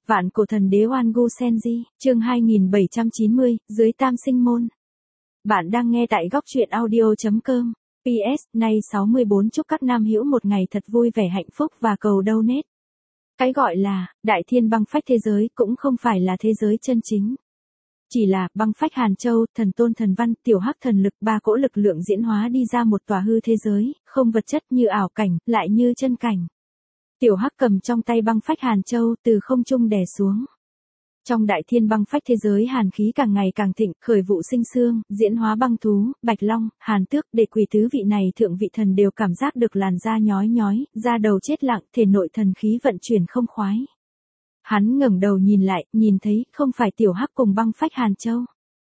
Vạn cổ thần đế Oan Gu Senji, chương 2790, dưới tam sinh môn. Bạn đang nghe tại góc truyện audio.com. PS, nay 64 chúc các nam hữu một ngày thật vui vẻ hạnh phúc và cầu donate. Cái gọi là, đại thiên băng phách thế giới cũng không phải là thế giới chân chính. Chỉ là, băng phách Hàn Châu, thần tôn thần văn, tiểu hắc thần lực, ba cỗ lực lượng diễn hóa đi ra một tòa hư thế giới, không vật chất như ảo cảnh, lại như chân cảnh. Tiểu hắc cầm trong tay băng phách Hàn Châu từ không trung đè xuống. Trong đại thiên băng phách thế giới hàn khí càng ngày càng thịnh, khởi vụ sinh sương, diễn hóa băng thú, bạch long, hàn tước, đệ quỷ tứ vị này thượng vị thần đều cảm giác được làn da nhói nhói, da đầu chết lặng, thể nội thần khí vận chuyển không khoái. Hắn ngẩng đầu nhìn lại, nhìn thấy, không phải tiểu hắc cùng băng phách Hàn Châu,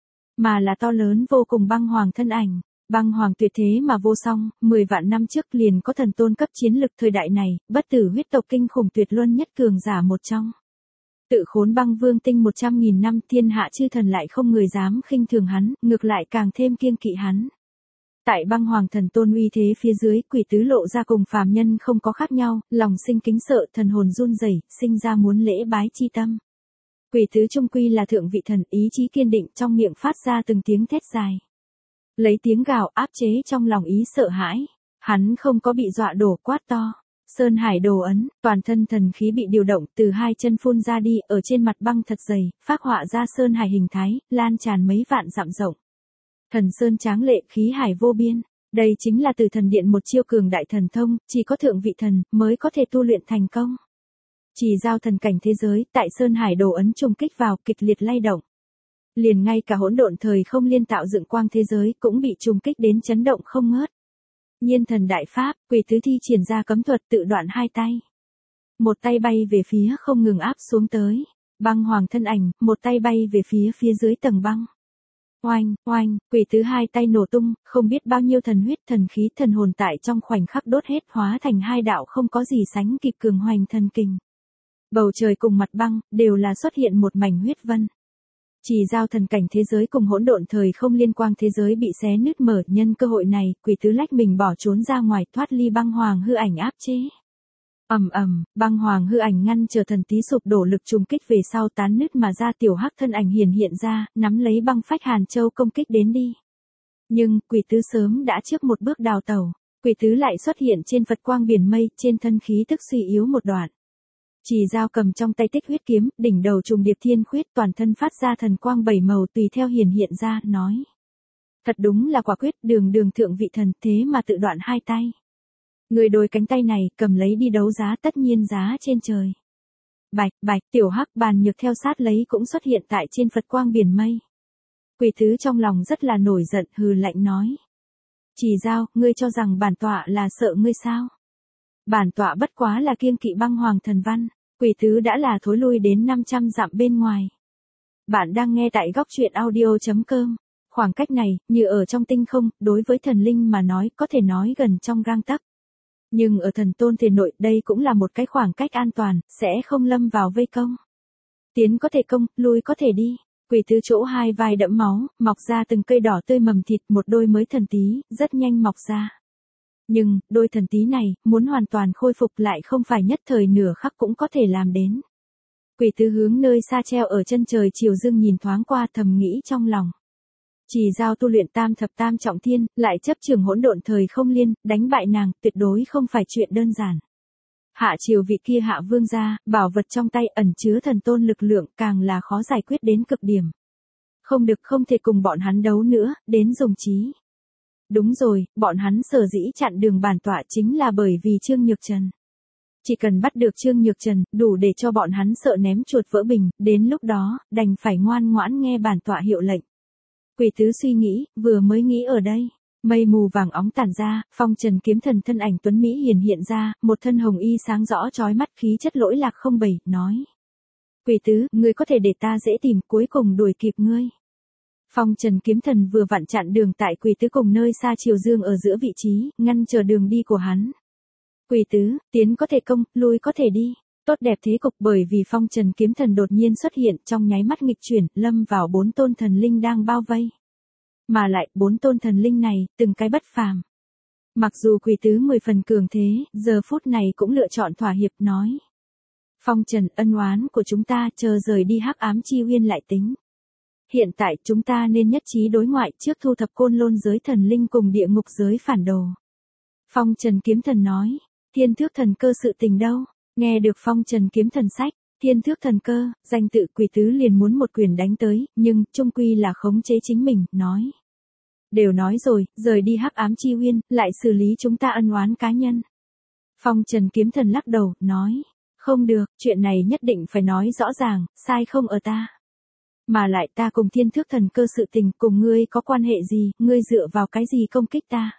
mà là to lớn vô cùng băng hoàng thân ảnh. Băng hoàng tuyệt thế mà vô song, 10 vạn năm trước liền có thần tôn cấp chiến lực thời đại này, bất tử huyết tộc kinh khủng tuyệt luân nhất cường giả một trong. Tự khốn băng vương tinh 100.000 năm, thiên hạ chư thần lại không người dám khinh thường hắn, ngược lại càng thêm kiêng kỵ hắn. Tại băng hoàng thần tôn uy thế phía dưới, quỷ tứ lộ ra cùng phàm nhân không có khác nhau, lòng sinh kính sợ, thần hồn run rẩy, sinh ra muốn lễ bái chi tâm. Quỷ tứ trung quy là thượng vị thần, ý chí kiên định, trong miệng phát ra từng tiếng thét dài. Lấy tiếng gào áp chế trong lòng ý sợ hãi. Hắn không có bị dọa đổ, quát to. Sơn hải đồ ấn, toàn thân thần khí bị điều động, từ hai chân phun ra đi, ở trên mặt băng thật dày, phác họa ra sơn hải hình thái, lan tràn mấy vạn dặm rộng. Thần sơn tráng lệ, khí hải vô biên. Đây chính là từ thần điện một chiêu cường đại thần thông, chỉ có thượng vị thần mới có thể tu luyện thành công. Chỉ giao thần cảnh thế giới, tại sơn hải đồ ấn trùng kích vào, kịch liệt lay động. Liền ngay cả hỗn độn thời không liên tạo dựng quang thế giới cũng bị trùng kích đến chấn động không ngớt. Nhiên thần đại pháp, quỷ tứ thi triển ra cấm thuật tự đoạn hai tay. Một tay bay về phía không ngừng áp xuống tới. Băng hoàng thân ảnh, một tay bay về phía dưới tầng băng. Oanh, oanh, quỷ tứ hai tay nổ tung, không biết bao nhiêu thần huyết, thần khí, thần hồn tại trong khoảnh khắc đốt hết, hóa thành hai đạo không có gì sánh kịp cường hoành thần kình. Bầu trời cùng mặt băng, đều là xuất hiện một mảnh huyết vân. Chỉ giao thần cảnh thế giới cùng hỗn độn thời không liên quan thế giới bị xé nứt mở, nhân cơ hội này, quỷ tứ lách mình bỏ trốn ra ngoài, thoát ly băng hoàng hư ảnh áp chế. Băng hoàng hư ảnh ngăn chờ thần tí sụp đổ lực trùng kích về sau tán nứt mà ra, tiểu hắc thân ảnh hiện ra, nắm lấy băng phách Hàn Châu công kích đến đi. Nhưng, quỷ tứ sớm đã trước một bước đào tẩu, quỷ tứ lại xuất hiện trên Phật quang biển mây, trên thân khí tức suy yếu một đoạn. Chỉ giao cầm trong tay tích huyết kiếm, đỉnh đầu trùng điệp thiên khuyết, toàn thân phát ra thần quang bảy màu tùy theo hiện ra, nói. Thật đúng là quả quyết, đường thượng vị thần, thế mà tự đoạn hai tay. Người đôi cánh tay này, cầm lấy đi đấu giá, tất nhiên giá trên trời. Bạch, tiểu hắc bàn nhược theo sát lấy cũng xuất hiện tại trên Phật quang biển mây. Quỷ tứ trong lòng rất là nổi giận, hừ lạnh nói. Chỉ giao, ngươi cho rằng bản tọa là sợ ngươi sao? Bản tọa bất quá là kiêng kỵ băng hoàng thần văn, quỷ tứ đã là thối lui đến 500 dặm bên ngoài. Bạn đang nghe tại góc truyện audio.com. Khoảng cách này, như ở trong tinh không, đối với thần linh mà nói, có thể nói gần trong gang tấc. Nhưng ở thần tôn thể nội, đây cũng là một cái khoảng cách an toàn, sẽ không lâm vào vây công. Tiến có thể công, lui có thể đi. Quỷ tứ chỗ hai vai đẫm máu, mọc ra từng cây đỏ tươi mầm thịt, một đôi mới thần tí, rất nhanh mọc ra. Nhưng, đôi thần tí này, muốn hoàn toàn khôi phục lại không phải nhất thời nửa khắc cũng có thể làm đến. Quỷ tứ hướng nơi xa treo ở chân trời chiều dương nhìn thoáng qua, thầm nghĩ trong lòng. Chỉ giao tu luyện tam thập tam trọng thiên, lại chấp trường hỗn độn thời không liên, đánh bại nàng, tuyệt đối không phải chuyện đơn giản. Hạ triều vị kia hạ vương gia, bảo vật trong tay ẩn chứa thần tôn lực lượng, càng là khó giải quyết đến cực điểm. Không thể cùng bọn hắn đấu nữa, đến dùng trí. Đúng rồi, bọn hắn sở dĩ chặn đường bản tọa chính là bởi vì Trương Nhược Trần. Chỉ cần bắt được Trương Nhược Trần, đủ để cho bọn hắn sợ ném chuột vỡ bình, đến lúc đó, đành phải ngoan ngoãn nghe bản tọa hiệu lệnh. Quỷ tứ suy nghĩ, vừa mới nghĩ ở đây, mây mù vàng óng tản ra, phong trần kiếm thần thân ảnh tuấn Mỹ hiện ra, một thân hồng y sáng rõ chói mắt, khí chất lỗi lạc không bầy, nói. Quỷ tứ, ngươi có thể để ta dễ tìm, cuối cùng đuổi kịp ngươi. Phong trần kiếm thần vừa vặn chặn đường tại quỷ tứ cùng nơi xa chiều dương ở giữa vị trí, ngăn chờ đường đi của hắn. Quỷ tứ, tiến có thể công, lui có thể đi. Tốt đẹp thế cục, bởi vì phong trần kiếm thần đột nhiên xuất hiện, trong nháy mắt nghịch chuyển, lâm vào 4 tôn thần linh đang bao vây. Mà lại, 4 tôn thần linh này, từng cái bất phàm. Mặc dù quỷ tứ 10 phần cường thế, giờ phút này cũng lựa chọn thỏa hiệp, nói. Phong Trần, ân oán của chúng ta chờ rời đi Hắc Ám Chi Uyên lại tính. Hiện tại chúng ta nên nhất trí đối ngoại trước thu thập Côn Lôn giới thần linh cùng địa ngục giới phản đồ. Phong Trần Kiếm Thần nói, Thiên Thước Thần Cơ sự tình đâu? Nghe được Phong Trần Kiếm Thần sách, Thiên Thước Thần Cơ, danh tự Quỷ Tứ liền muốn một quyền đánh tới, nhưng chung quy là khống chế chính mình, nói. Đều nói rồi, rời đi Hắc Ám Chi Uyên, lại xử lý chúng ta ân oán cá nhân. Phong Trần Kiếm Thần lắc đầu, nói, không được, chuyện này nhất định phải nói rõ ràng, sai không ở ta. Mà lại ta cùng Thiên Thước Thần Cơ sự tình cùng ngươi có quan hệ gì, ngươi dựa vào cái gì công kích ta?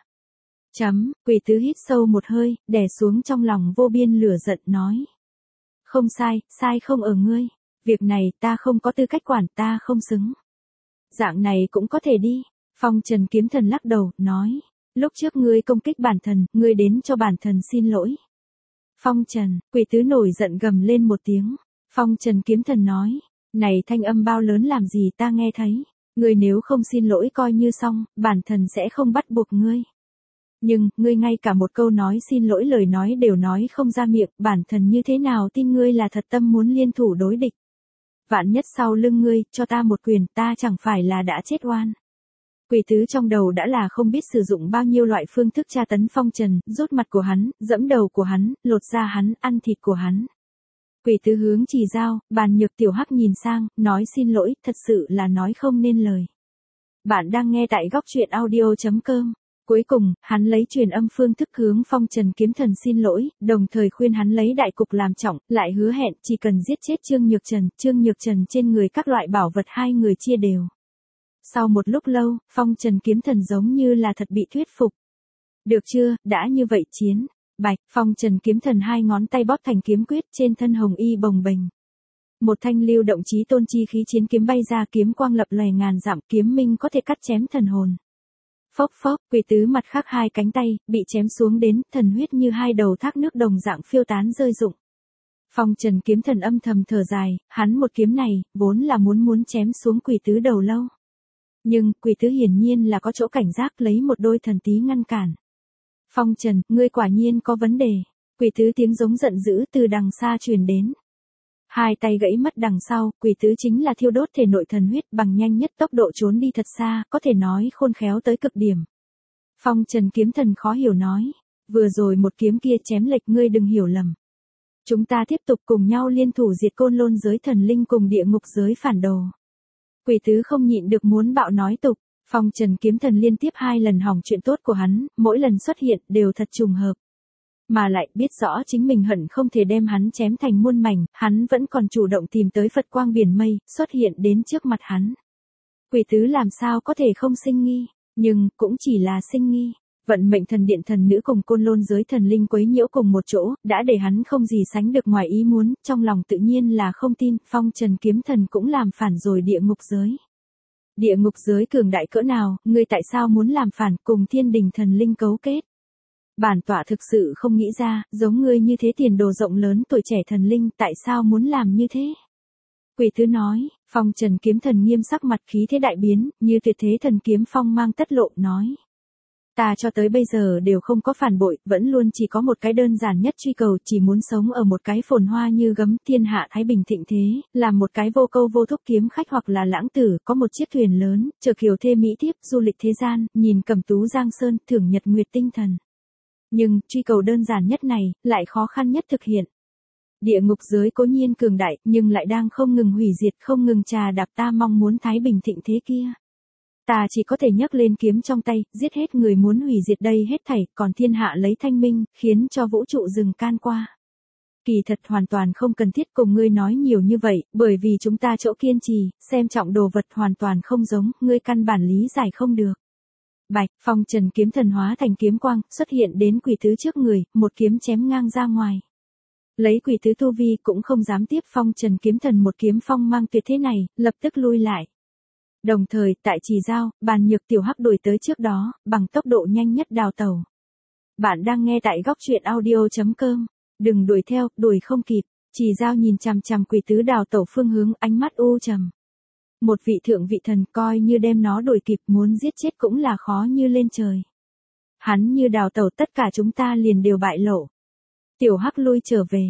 Quỷ Tứ hít sâu một hơi, đè xuống trong lòng vô biên lửa giận nói. Không sai, sai không ở ngươi. Việc này ta không có tư cách quản, ta không xứng. Dạng này cũng có thể đi. Phong Trần Kiếm Thần lắc đầu, nói. Lúc trước ngươi công kích bản thần, ngươi đến cho bản thần xin lỗi. Phong Trần, Quỷ Tứ nổi giận gầm lên một tiếng. Phong Trần Kiếm Thần nói. Này thanh âm bao lớn làm gì ta nghe thấy. Ngươi nếu không xin lỗi coi như xong, bản thần sẽ không bắt buộc ngươi. Nhưng, ngươi ngay cả một câu nói xin lỗi lời nói đều nói không ra miệng, bản thần như thế nào tin ngươi là thật tâm muốn liên thủ đối địch. Vạn nhất sau lưng ngươi, cho ta một quyền, ta chẳng phải là đã chết oan. Quỷ Tứ trong đầu đã là không biết sử dụng bao nhiêu loại phương thức tra tấn Phong Trần, rút mặt của hắn, dẫm đầu của hắn, lột da hắn, ăn thịt của hắn. Quỷ Tứ hướng Chỉ Dao, Bàn Nhược Tiểu Hắc nhìn sang, nói xin lỗi, thật sự là nói không nên lời. Bạn đang nghe tại góc truyện audio.com. Cuối cùng, hắn lấy truyền âm phương thức hướng Phong Trần Kiếm Thần xin lỗi, đồng thời khuyên hắn lấy đại cục làm trọng, lại hứa hẹn chỉ cần giết chết Trương Nhược Trần trên người các loại bảo vật hai người chia đều. Sau một lúc lâu, Phong Trần Kiếm Thần giống như là thật bị thuyết phục. Được chưa, đã như vậy chiến. Bạch, Phong Trần Kiếm Thần hai ngón tay bóp thành kiếm quyết trên thân hồng y bồng bềnh. Một thanh lưu động chí tôn chi khí chiến kiếm bay ra, kiếm quang lập lòe ngàn dặm, kiếm minh có thể cắt chém thần hồn. Phốc phốc, Quỷ Tứ mặt khác hai cánh tay, bị chém xuống đến, thần huyết như hai đầu thác nước đồng dạng phiêu tán rơi rụng. Phong Trần Kiếm Thần âm thầm thở dài, hắn một kiếm này, vốn là muốn chém xuống Quỷ Tứ đầu lâu. Nhưng, Quỷ Tứ hiển nhiên là có chỗ cảnh giác lấy một đôi thần tí ngăn cản. Phong Trần, ngươi quả nhiên có vấn đề. Quỷ Tứ tiếng giống giận dữ từ đằng xa truyền đến. Hai tay gãy mất đằng sau, Quỷ Tứ chính là thiêu đốt thể nội thần huyết bằng nhanh nhất tốc độ trốn đi thật xa, có thể nói khôn khéo tới cực điểm. Phong Trần Kiếm Thần khó hiểu nói, vừa rồi một kiếm kia chém lệch ngươi đừng hiểu lầm. Chúng ta tiếp tục cùng nhau liên thủ diệt Côn Lôn giới thần linh cùng địa ngục giới phản đồ. Quỷ Tứ không nhịn được muốn bạo nói tục, Phong Trần Kiếm Thần liên tiếp hai lần hỏng chuyện tốt của hắn, mỗi lần xuất hiện đều thật trùng hợp. Mà lại biết rõ chính mình hận không thể đem hắn chém thành muôn mảnh, hắn vẫn còn chủ động tìm tới Phật quang biển mây, xuất hiện đến trước mặt hắn. Quỷ Tứ làm sao có thể không sinh nghi, nhưng cũng chỉ là sinh nghi. Vận mệnh thần điện thần nữ cùng Côn Lôn giới thần linh quấy nhiễu cùng một chỗ, đã để hắn không gì sánh được ngoài ý muốn, trong lòng tự nhiên là không tin, Phong Trần Kiếm Thần cũng làm phản rồi địa ngục giới. Địa ngục giới cường đại cỡ nào, ngươi tại sao muốn làm phản cùng thiên đình thần linh cấu kết? Bản tọa thực sự không nghĩ ra, giống ngươi như thế tiền đồ rộng lớn tuổi trẻ thần linh tại sao muốn làm như thế? Quỷ Tứ nói, Phong Trần Kiếm Thần nghiêm sắc mặt khí thế đại biến, như tuyệt thế thần kiếm phong mang tất lộ nói. Ta cho tới bây giờ đều không có phản bội, vẫn luôn chỉ có một cái đơn giản nhất truy cầu, chỉ muốn sống ở một cái phồn hoa như gấm, thiên hạ thái bình thịnh thế, làm một cái vô câu vô thúc kiếm khách hoặc là lãng tử, có một chiếc thuyền lớn, chở kiều thê mỹ thiếp, du lịch thế gian, nhìn Cẩm Tú Giang Sơn, thưởng nhật nguyệt tinh thần. Nhưng, truy cầu đơn giản nhất này, lại khó khăn nhất thực hiện. Địa ngục giới cố nhiên cường đại, nhưng lại đang không ngừng hủy diệt, không ngừng trà đạp ta mong muốn thái bình thịnh thế kia. Ta chỉ có thể nhấc lên kiếm trong tay, giết hết người muốn hủy diệt đây hết thảy, còn thiên hạ lấy thanh minh, khiến cho vũ trụ dừng can qua. Kỳ thật hoàn toàn không cần thiết cùng ngươi nói nhiều như vậy, bởi vì chúng ta chỗ kiên trì, xem trọng đồ vật hoàn toàn không giống, ngươi căn bản lý giải không được. Bạch, Phong Trần Kiếm Thần hóa thành kiếm quang, xuất hiện đến Quỷ Tứ trước người, một kiếm chém ngang ra ngoài. Lấy Quỷ Tứ tu vi cũng không dám tiếp Phong Trần Kiếm Thần một kiếm phong mang tuyệt thế này, lập tức lui lại. Đồng thời, tại Chỉ Dao, Bàn Nhược Tiểu Hắc đuổi tới trước đó, bằng tốc độ nhanh nhất đào tẩu. Bạn đang nghe tại góc truyện audio.com. Đừng đuổi theo, đuổi không kịp. Chỉ Dao nhìn chằm chằm Quỷ Tứ đào tẩu phương hướng, ánh mắt u trầm. Một vị thượng vị thần coi như đem nó đuổi kịp, muốn giết chết cũng là khó như lên trời. Hắn như đào tẩu tất cả chúng ta liền đều bại lộ. Tiểu Hắc lui trở về.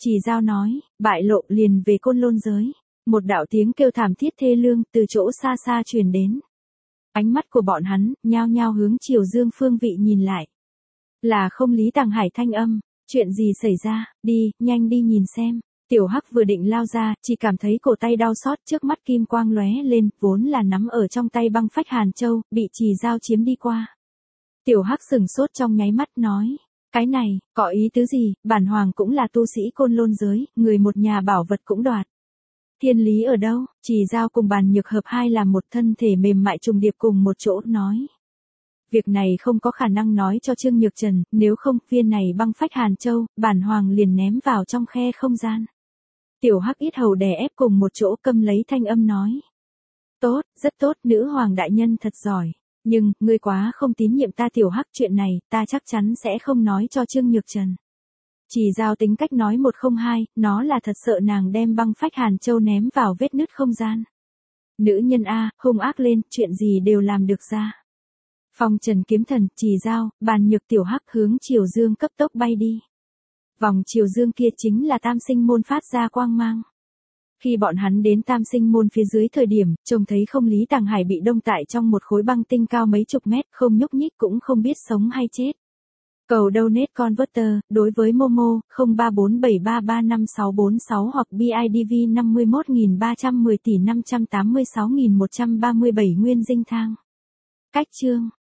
Trì Giao nói, bại lộ liền về Côn Lôn giới. Một đạo tiếng kêu thảm thiết thê lương từ chỗ xa xa truyền đến. Ánh mắt của bọn hắn, nhao nhao hướng Triều Dương phương vị nhìn lại. Là không Lý Tàng Hải thanh âm, chuyện gì xảy ra, đi, nhanh đi nhìn xem. Tiểu Hắc vừa định lao ra, chỉ cảm thấy cổ tay đau xót, trước mắt kim quang lóe lên, vốn là nắm ở trong tay băng phách Hàn Châu, bị Trì Giao chiếm đi qua. Tiểu Hắc sừng sốt trong nháy mắt nói, cái này, có ý tứ gì, bản hoàng cũng là tu sĩ Côn Lôn giới, người một nhà bảo vật cũng đoạt. Thiên lý ở đâu? Trì Giao cùng Bàn Nhược hợp hai làm một thân thể mềm mại trùng điệp cùng một chỗ nói. Việc này không có khả năng nói cho Trương Nhược Trần, nếu không, viên này băng phách Hàn Châu, bản hoàng liền ném vào trong khe không gian. Tiểu Hắc ít hầu đè ép cùng một chỗ câm lấy thanh âm nói. Tốt, rất tốt, nữ hoàng đại nhân thật giỏi. Nhưng, ngươi quá không tín nhiệm ta Tiểu Hắc, chuyện này, ta chắc chắn sẽ không nói cho Trương Nhược Trần. Trì Giao tính cách nói 102, nó là thật sợ nàng đem băng phách Hàn Châu ném vào vết nứt không gian. Nữ nhân A, hung ác lên, chuyện gì đều làm được ra. Phong Trần kiếm thần, Trì Giao, Bàn Nhược Tiểu Hắc hướng Triều Dương cấp tốc bay đi. Vòng Triều Dương kia chính là Tam Sinh môn phát ra quang mang. Khi bọn hắn đến Tam Sinh môn phía dưới thời điểm, trông thấy không Lý Tàng Hải bị đông tại trong một khối băng tinh cao mấy chục mét, không nhúc nhích cũng không biết sống hay chết. Cầu donate converter, đối với Momo, 0347335646 hoặc BIDV 51310 tỷ 586.137 nguyên dinh thang. Cách chương